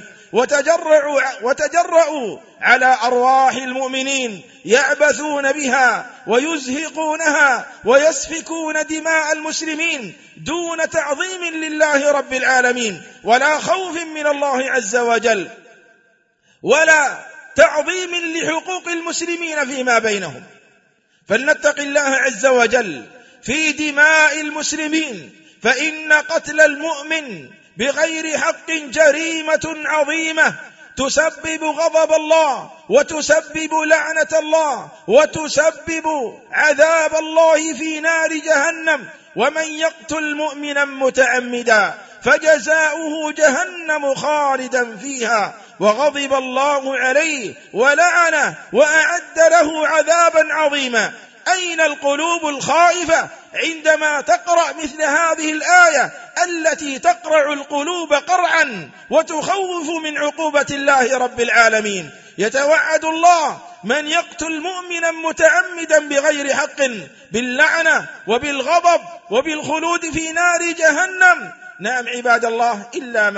Speaker 2: وتجرؤوا على أرواح المؤمنين، يعبثون بها ويزهقونها ويسفكون دماء المسلمين دون تعظيم لله رب العالمين ولا خوف من الله عز وجل ولا تعظيم لحقوق المسلمين فيما بينهم. فلنتق الله عز وجل في دماء المسلمين، فإن قتل المؤمن بغير حق جريمة عظيمة تسبب غضب الله وتسبب لعنة الله وتسبب عذاب الله في نار جهنم. ومن يقتل مؤمنا متعمدا فجزاؤه جهنم خالدا فيها وغضب الله عليه ولعنه وأعد له عذابا عظيما. أين القلوب الخائفة عندما تقرأ مثل هذه الآية التي تقرع القلوب قرعا وتخوف من عقوبة الله رب العالمين؟ يتوعد الله من يقتل مؤمنا متعمدا بغير حق باللعنة وبالغضب وبالخلود في نار جهنم. نعم عباد الله،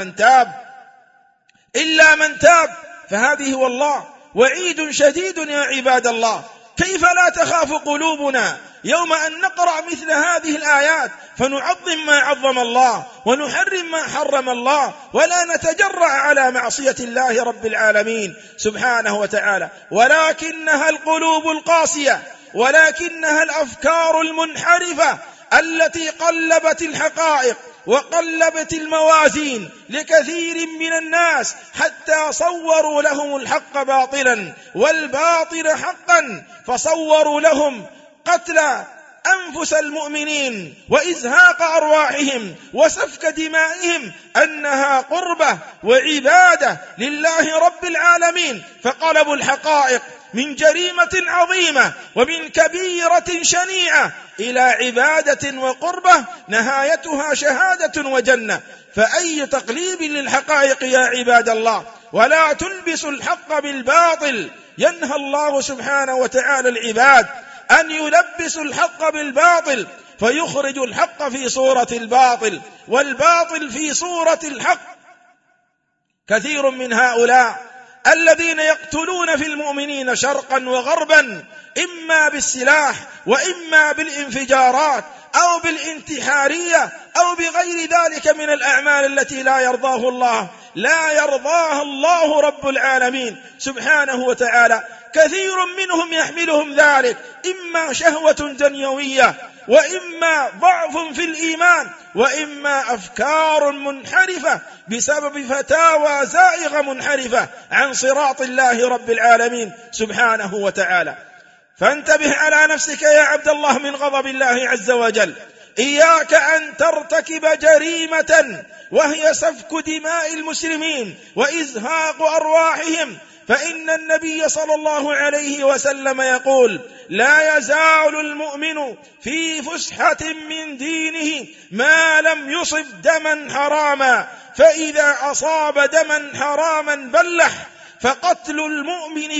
Speaker 2: إلا من تاب فهذه والله وعيد شديد يا عباد الله. كيف لا تخاف قلوبنا يوم أن نقرأ مثل هذه الآيات فنعظم ما عظم الله ونحرم ما حرم الله ولا نتجرأ على معصية الله رب العالمين سبحانه وتعالى؟ ولكنها القلوب القاسية، ولكنها الأفكار المنحرفة التي قلبت الحقائق وقلبت الموازين لكثير من الناس حتى صوروا لهم الحق باطلا والباطل حقا، فصوروا لهم قتل أنفس المؤمنين وإزهاق أرواحهم وسفك دمائهم أنها قربة وعبادة لله رب العالمين، فقلبوا الحقائق من جريمة عظيمة ومن كبيرة شنيعة إلى عبادة وقربة نهايتها شهادة وجنة. فأي تقليب للحقائق يا عباد الله! ولا تلبسوا الحق بالباطل. ينهى الله سبحانه وتعالى العباد أن يلبسوا الحق بالباطل فيخرج الحق في صورة الباطل والباطل في صورة الحق. كثير من هؤلاء الذين يقتلون في المؤمنين شرقا وغربا إما بالسلاح وإما بالانفجارات أو بالانتحارية أو بغير ذلك من الأعمال التي لا يرضاها الله رب العالمين سبحانه وتعالى، كثير منهم يحملهم ذلك إما شهوة دنيوية وإما ضعف في الإيمان وإما أفكار منحرفة بسبب فتاوى زائغة منحرفة عن صراط الله رب العالمين سبحانه وتعالى. فانتبه على نفسك يا عبد الله من غضب الله عز وجل. إياك أن ترتكب جريمة وهي سفك دماء المسلمين وإزهاق أرواحهم، فإن النبي صلى الله عليه وسلم يقول: لا يزال المؤمن في فسحة من دينه ما لم يصب دما حراما، فإذا أصاب دما حراما بلح. فقتل المؤمن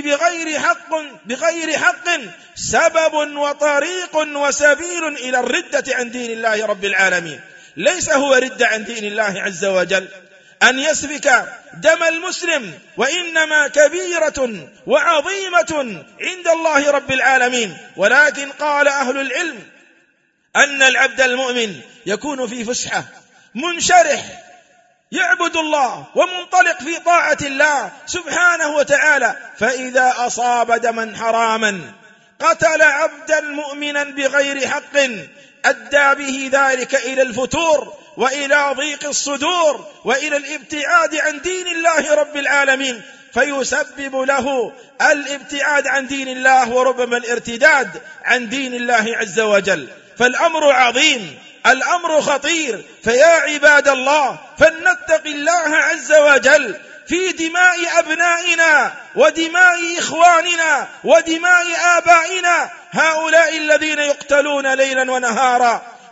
Speaker 2: بغير حق سبب وطريق وسبيل إلى الردة عن دين الله رب العالمين. ليس هو ردة عن دين الله عز وجل أن يسفك دم المسلم، وإنما كبيرة وعظيمة عند الله رب العالمين. ولكن قال أهل العلم أن العبد المؤمن يكون في فسحة منشرح يعبد الله ومنطلق في طاعة الله سبحانه وتعالى، فإذا أصاب دما حراما قتل عبدا مؤمنا بغير حق أدى به ذلك إلى الفتور وإلى ضيق الصدور وإلى الابتعاد عن دين الله رب العالمين، فيسبب له الابتعاد عن دين الله وربما الارتداد عن دين الله عز وجل. فالأمر عظيم، الأمر خطير. فيا عباد الله، فلنتق الله عز وجل في دماء أبنائنا ودماء إخواننا ودماء آبائنا، هؤلاء الذين يقتلون ليلا ونهارا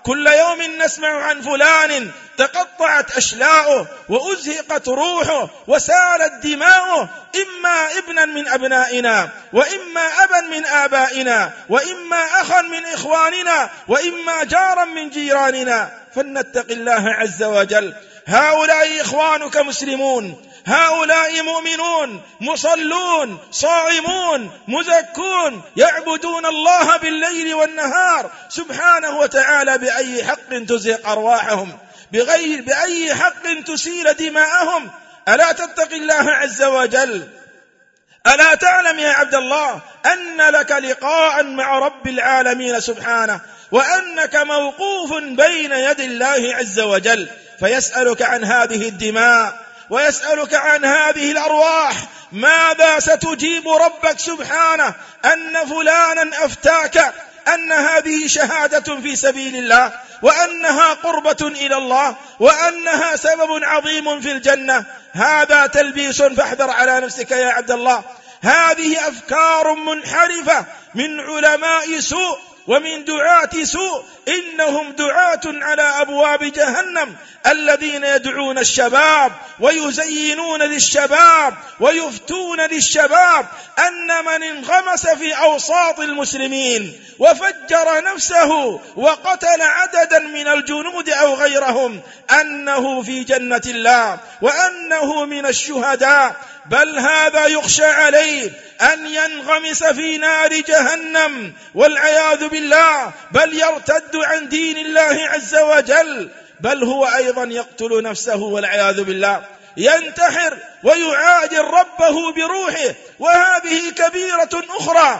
Speaker 2: كل يوم نسمع عن فلان تقطعت أشلاؤه وأزهقت روحه وسالت دماؤه، إما ابنا من أبنائنا، وإما أبا من آبائنا، وإما أخا من إخواننا، وإما جارا من جيراننا. فلنتق الله عز وجل. هؤلاء إخوانك مسلمون، هؤلاء مؤمنون مصلون صائمون مزكون، يعبدون الله بالليل والنهار سبحانه وتعالى. بأي حق تزهق أرواحهم؟ بأي حق تسيل دماءهم؟ ألا تتق الله عز وجل؟ ألا تعلم يا عبد الله أن لك لقاء مع رب العالمين سبحانه، وأنك موقوف بين يد الله عز وجل، فيسألك عن هذه الدماء ويسألك عن هذه الأرواح. ماذا ستجيب ربك سبحانه؟ أن فلانا أفتاك أن هذه شهادة في سبيل الله، وأنها قربة إلى الله، وأنها سبب عظيم في الجنة. هذا تلبيس، فاحذر على نفسك يا عبد الله. هذه أفكار منحرفة من علماء سوء ومن دعاة سوء، إنهم دعاة على أبواب جهنم، الذين يدعون الشباب ويزينون للشباب ويفتون للشباب أن من انغمس في أوساط المسلمين وفجر نفسه وقتل عددا من الجنود أو غيرهم أنه في جنة الله وأنه من الشهداء، بل هذا يخشى عليه أن ينغمس في نار جهنم والعياذ بالله، بل يرتد عن دين الله عز وجل، بل هو أيضا يقتل نفسه والعياذ بالله، ينتحر ويعادل ربه بروحه. وهذه كبيرة أخرى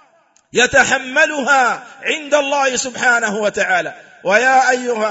Speaker 2: يتحملها عند الله سبحانه وتعالى. ويا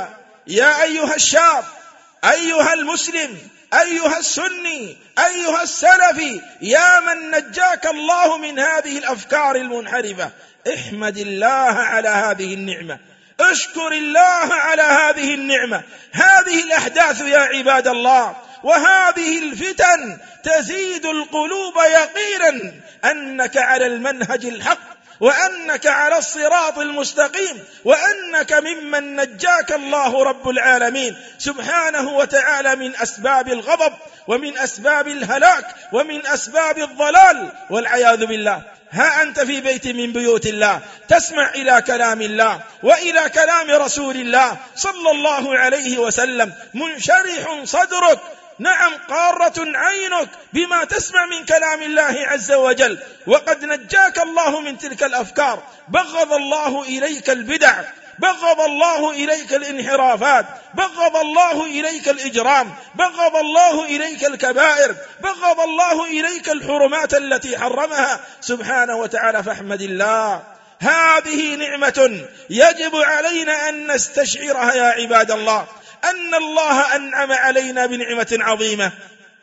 Speaker 2: أيها الشاب، أيها المسلم، أيها السني، أيها السلفي، يا من نجاك الله من هذه الأفكار المنحرفة، احمد الله على هذه النعمة، اشكر الله على هذه النعمة. هذه الأحداث يا عباد الله وهذه الفتن تزيد القلوب يقينا أنك على المنهج الحق، وأنك على الصراط المستقيم، وأنك ممن نجاك الله رب العالمين سبحانه وتعالى من أسباب الغضب ومن أسباب الهلاك ومن أسباب الضلال والعياذ بالله. ها أنت في بيت من بيوت الله تسمع إلى كلام الله وإلى كلام رسول الله صلى الله عليه وسلم، منشرح صدرك، نعم قارة عينك بما تسمع من كلام الله عز وجل، وقد نجاك الله من تلك الأفكار. بغض الله إليك البدع، بغض الله إليك الانحرافات، بغض الله إليك الإجرام، بغض الله إليك الكبائر، بغض الله إليك الحرمات التي حرمها سبحانه وتعالى. فاحمد الله. هذه نعمة يجب علينا أن نستشعرها يا عباد الله، أن الله أنعم علينا بنعمة عظيمة.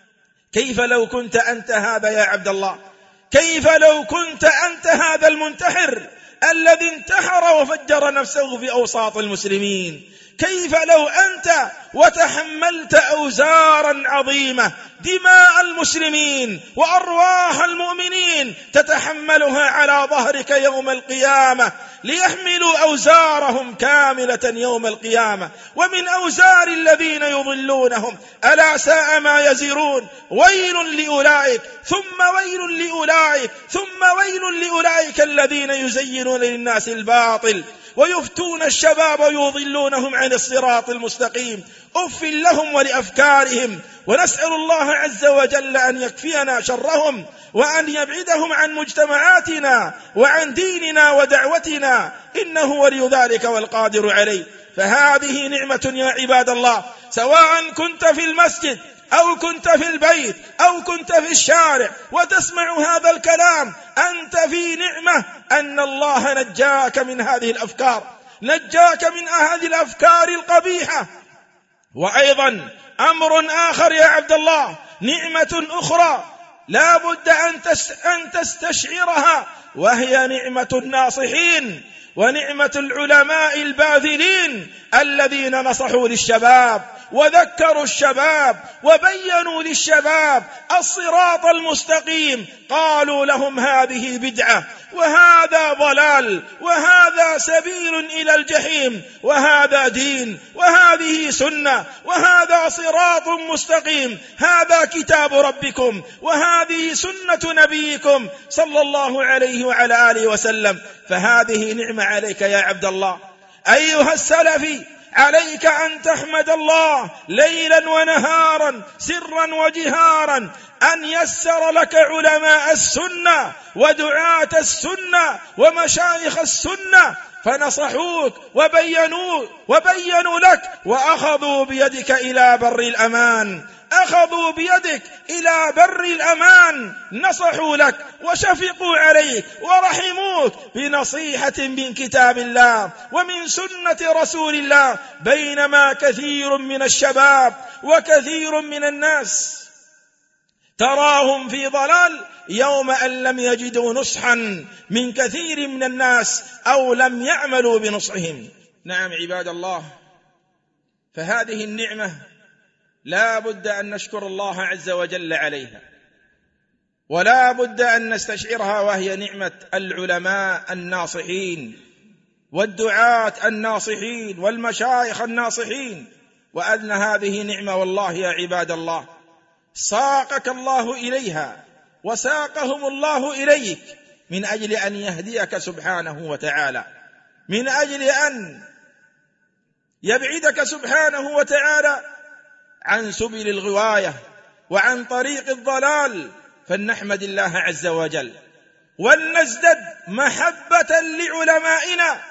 Speaker 2: كيف لو كنت أنت هذا يا عبد الله؟ كيف لو كنت أنت هذا المنتحر الذي انتحر وفجر نفسه في أوساط المسلمين؟ كيف لو أنت وتحملت أوزارا عظيمة، دماء المسلمين وأرواح المؤمنين تتحملها على ظهرك يوم القيامة، ليحملوا أوزارهم كاملة يوم القيامة، ومن أوزار الذين يضلونهم ألا ساء ما يزرون. ويل لأولئك ثم ويل لأولئك ثم ويل لأولئك الذين يزينون للناس الباطل ويفتون الشباب ويضلونهم عن الصراط المستقيم. أف لهم ولأفكارهم، ونسأل الله عز وجل أن يكفينا شرهم وأن يبعدهم عن مجتمعاتنا وعن ديننا ودعوتنا، إنه ولي ذلك والقادر عليه. فهذه نعمة يا عباد الله، سواء كنت في المسجد أو كنت في البيت أو كنت في الشارع وتسمع هذا الكلام، أنت في نعمة أن الله نجاك من هذه الأفكار، نجاك من هذه الأفكار القبيحة. وأيضا أمر آخر يا عبد الله، نعمة أخرى لا بد أن تستشعرها، وهي نعمة الناصحين ونعمة العلماء الباذلين الذين نصحوا للشباب وذكروا الشباب وبينوا للشباب الصراط المستقيم. قالوا لهم هذه بدعة، وهذا ضلال، وهذا سبيل إلى الجحيم، وهذا دين، وهذه سنة، وهذا صراط مستقيم، هذا كتاب ربكم، وهذه سنة نبيكم صلى الله عليه وعلى آله وسلم. فهذه نعمة عليك يا عبد الله أيها السلفي، عليك أن تحمد الله ليلا ونهارا سرا وجهارا أن يسر لك علماء السنة ودعاة السنة ومشايخ السنة، فنصحوك وبينوا لك وأخذوا بيدك إلى بر الأمان، أخذوا بيدك إلى بر الأمان، نصحوا لك وشفقوا عليك ورحموك بنصيحة من كتاب الله ومن سنة رسول الله. بينما كثير من الشباب وكثير من الناس تراهم في ضلال يوم أن لم يجدوا نصحا من كثير من الناس أو لم يعملوا بنصحهم. نعم عباد الله، فهذه النعمة لا بد أن نشكر الله عز وجل عليها، ولا بد أن نستشعرها، وهي نعمة العلماء الناصحين والدعاة الناصحين والمشايخ الناصحين. وأن هذه نعمة والله يا عباد الله ساقك الله إليها وساقهم الله إليك من أجل أن يهديك سبحانه وتعالى، من أجل أن يبعدك سبحانه وتعالى عن سبل الغواية وعن طريق الضلال. فلنحمد الله عز وجل ولنزدد محبة لعلمائنا،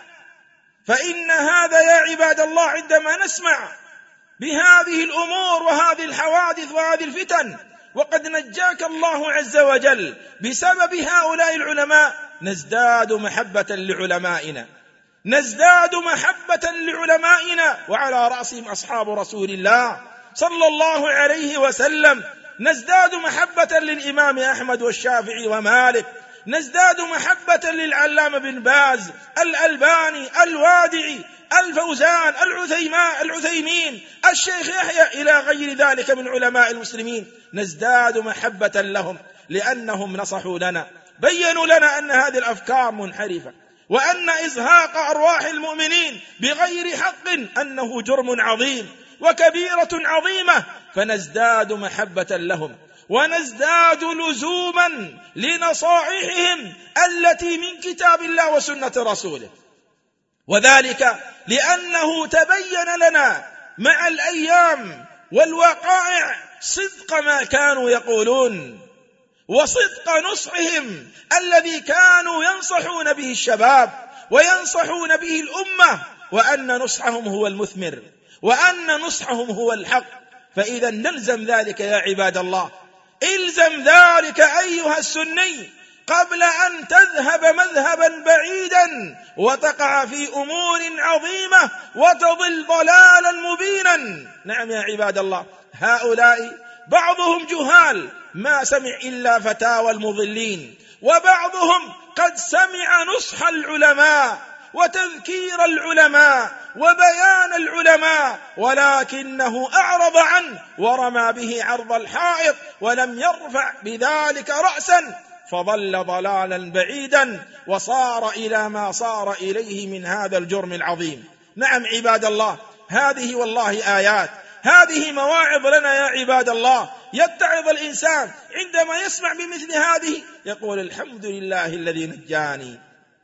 Speaker 2: فإن هذا يا عباد الله عندما نسمع بهذه الأمور وهذه الحوادث وهذه الفتن وقد نجاك الله عز وجل بسبب هؤلاء العلماء، نزداد محبة لعلمائنا، نزداد محبة لعلمائنا، وعلى رأسهم أصحاب رسول الله صلى الله عليه وسلم. نزداد محبة للإمام أحمد والشافعي ومالك، نزداد محبة للعلامة بن باز، الألباني، الوادعي، الفوزان، العثيمين، الشيخ يحيى، إلى غير ذلك من علماء المسلمين. نزداد محبة لهم لأنهم نصحوا لنا، بيّنوا لنا أن هذه الأفكار منحرفة، وأن إزهاق أرواح المؤمنين بغير حق أنه جرم عظيم وكبيرة عظيمة. فنزداد محبة لهم ونزداد لزوما لنصائحهم التي من كتاب الله وسنة رسوله، وذلك لأنه تبين لنا مع الأيام والوقائع صدق ما كانوا يقولون وصدق نصحهم الذي كانوا ينصحون به الشباب وينصحون به الأمة، وأن نصحهم هو المثمر، وأن نصحهم هو الحق. فإذا نلزم ذلك يا عباد الله، إلزم ذلك أيها السني قبل أن تذهب مذهبا بعيدا وتقع في أمور عظيمة وتضل ضلالا مبينا. نعم يا عباد الله، هؤلاء بعضهم جهال ما سمع إلا فتاوى المضلين، وبعضهم قد سمع نصح العلماء وتذكير العلماء وبيان العلماء، ولكنه أعرض عنه ورمى به عرض الحائط ولم يرفع بذلك رأسا، فضل ضلالا بعيدا وصار إلى ما صار إليه من هذا الجرم العظيم. نعم عباد الله، هذه والله آيات، هذه مواعظ لنا يا عباد الله. يتعظ الإنسان عندما يسمع بمثل هذه، يقول الحمد لله الذي نجاني،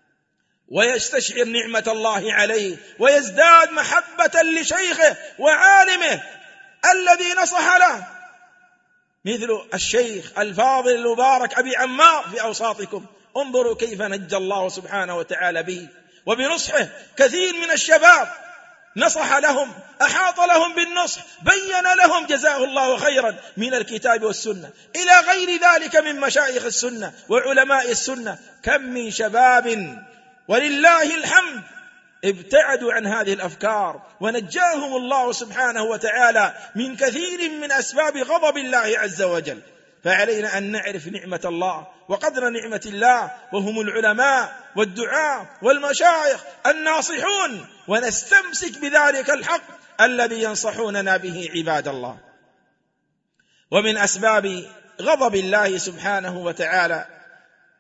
Speaker 2: ويستشعر نعمة الله عليه، ويزداد محبة لشيخه وعالمه الذي نصح له، مثل الشيخ الفاضل المبارك أبي عمار في أوساطكم. انظروا كيف نجى الله سبحانه وتعالى به وبنصحه كثير من الشباب، نصح لهم، أحاط لهم بالنصح، بين لهم جزاه الله خيرا من الكتاب والسنة، إلى غير ذلك من مشايخ السنة وعلماء السنة. كم من شباب ولله الحمد ابتعدوا عن هذه الأفكار ونجاهم الله سبحانه وتعالى من كثير من أسباب غضب الله عز وجل. فعلينا أن نعرف نعمة الله وقدر نعمة الله، وهم العلماء والدعاء والمشايخ الناصحون، ونستمسك بذلك الحق الذي ينصحوننا به عباد الله. ومن أسباب غضب الله سبحانه وتعالى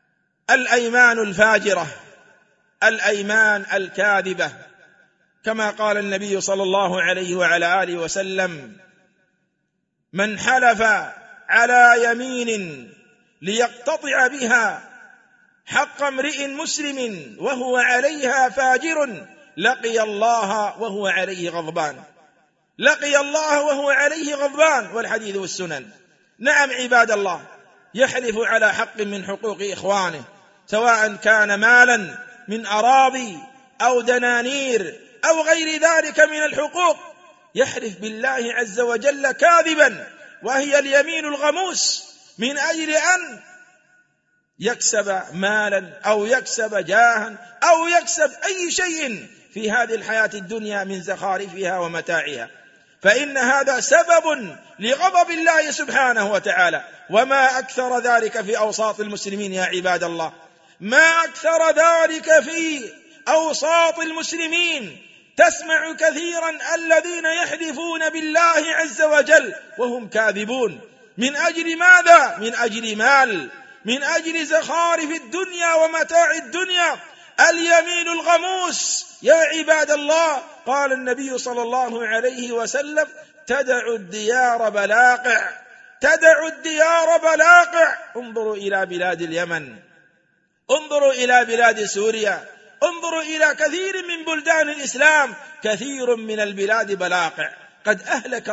Speaker 2: الأيمان الفاجرة، الأيمان الكاذبة، كما قال النبي صلى الله عليه وعلى آله وسلم: من حلف على يمين ليقتطع بها حق امرئ مسلم وهو عليها فاجر لقي الله وهو عليه غضبان، لقي الله وهو عليه غضبان. والحديث والسنن. نعم عباد الله، يحلف على حق من حقوق إخوانه، سواء كان مالا من أراضي أو دنانير أو غير ذلك من الحقوق، يحلف بالله عز وجل كاذبا، وهي اليمين الغموس، من أجل أن يكسب مالا أو يكسب جاها أو يكسب أي شيء في هذه الحياة الدنيا من زخارفها ومتاعها، فإن هذا سبب لغضب الله سبحانه وتعالى. وما أكثر ذلك في أوساط المسلمين يا عباد الله، ما أكثر ذلك في أوساط المسلمين. تسمع كثيرا الذين يحلفون بالله عز وجل وهم كاذبون. من أجل ماذا؟ من أجل مال، من أجل زخارف الدنيا ومتاع الدنيا. اليمين الغموس يا عباد الله، قال النبي صلى الله عليه وسلم: تدع الديار بلاقع، تدع الديار بلاقع. انظروا إلى بلاد اليمن، انظروا إلى بلاد سوريا، انظروا إلى كثير من بلدان الإسلام، كثير من البلاد بلاقع قد أهلك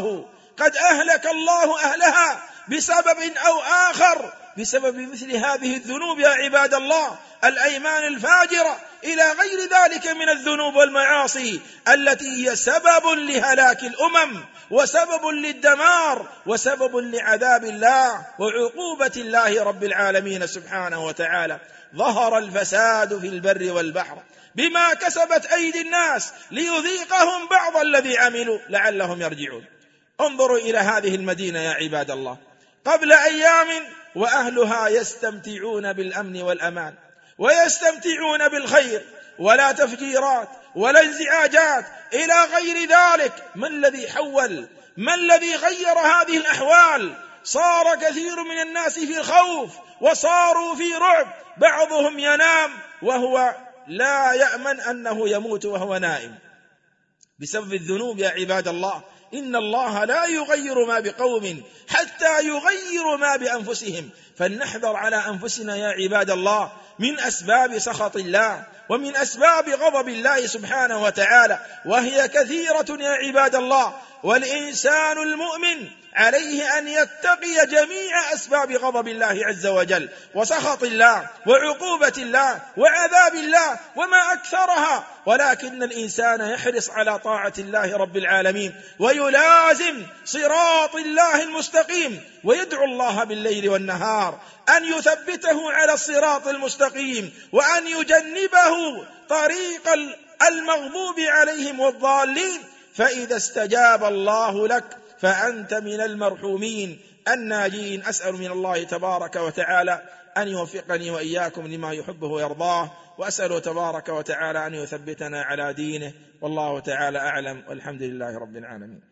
Speaker 2: الله أهلها بسبب أو آخر، بسبب مثل هذه الذنوب يا عباد الله، الأيمان الفاجرة، إلى غير ذلك من الذنوب والمعاصي التي هي سبب لهلاك الأمم وسبب للدمار وسبب لعذاب الله وعقوبة الله رب العالمين سبحانه وتعالى. ظهر الفساد في البر والبحر بما كسبت أيدي الناس ليذيقهم بعض الذي عملوا لعلهم يرجعون. انظروا إلى هذه المدينة يا عباد الله، قبل أيام وأهلها يستمتعون بالأمن والأمان ويستمتعون بالخير، ولا تفجيرات ولا انزعاجات إلى غير ذلك. ما الذي حول؟ ما الذي غير هذه الأحوال؟ صار كثير من الناس في خوف وصاروا في رعب، بعضهم ينام وهو لا يأمن أنه يموت وهو نائم بسبب الذنوب يا عباد الله. إن الله لا يغير ما بقوم حتى يغيروا ما بأنفسهم، فلنحذر على أنفسنا يا عباد الله من أسباب سخط الله ومن أسباب غضب الله سبحانه وتعالى، وهي كثيرة يا عباد الله. والإنسان المؤمن عليه أن يتقي جميع أسباب غضب الله عز وجل وسخط الله وعقوبة الله وعذاب الله وما أكثرها، ولكن الإنسان يحرص على طاعة الله رب العالمين ويلازم صراط الله المستقيم، ويدعو الله بالليل والنهار أن يثبته على الصراط المستقيم وأن يجنبه طريق المغضوب عليهم والضالين. فإذا استجاب الله لك فأنت من المرحومين الناجين. أسأل من الله تبارك وتعالى أن يوفقني وإياكم لما يحبه ويرضاه، وأسأله تبارك وتعالى أن يثبتنا على دينه، والله تعالى أعلم، والحمد لله رب العالمين.